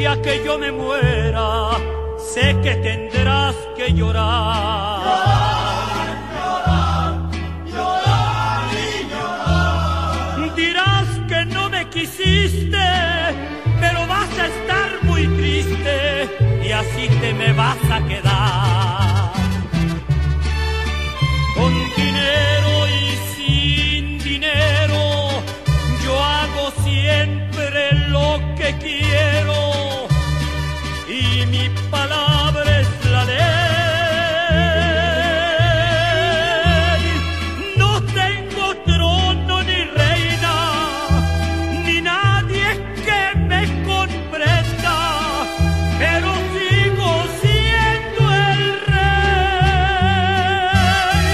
día que yo me muera, sé que tendrás que llorar. Llorar, llorar, llorar y llorar. Dirás que no me quisiste, pero vas a estar muy triste y así te me vas a quedar. Con dinero y sin dinero, yo hago siempre lo que quiero y mi palabra es la ley. No tengo trono ni reina, ni nadie que me comprenda, pero sigo siendo el rey.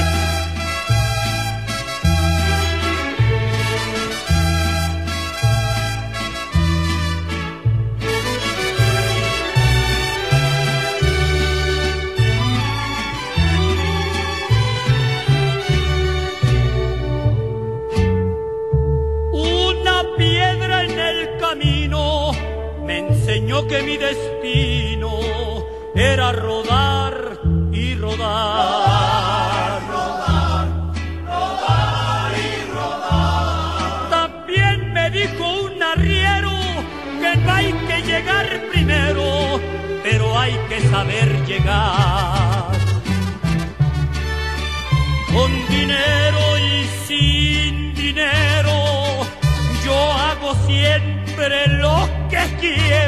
Una piedra en el camino me enseñó que mi destino era rodar y rodar. Rodar, rodar y rodar. También me dijo un arriero que no hay que llegar primero, pero hay que saber llegar. Con dinero y sin dinero, yo hago siempre lo que quiero.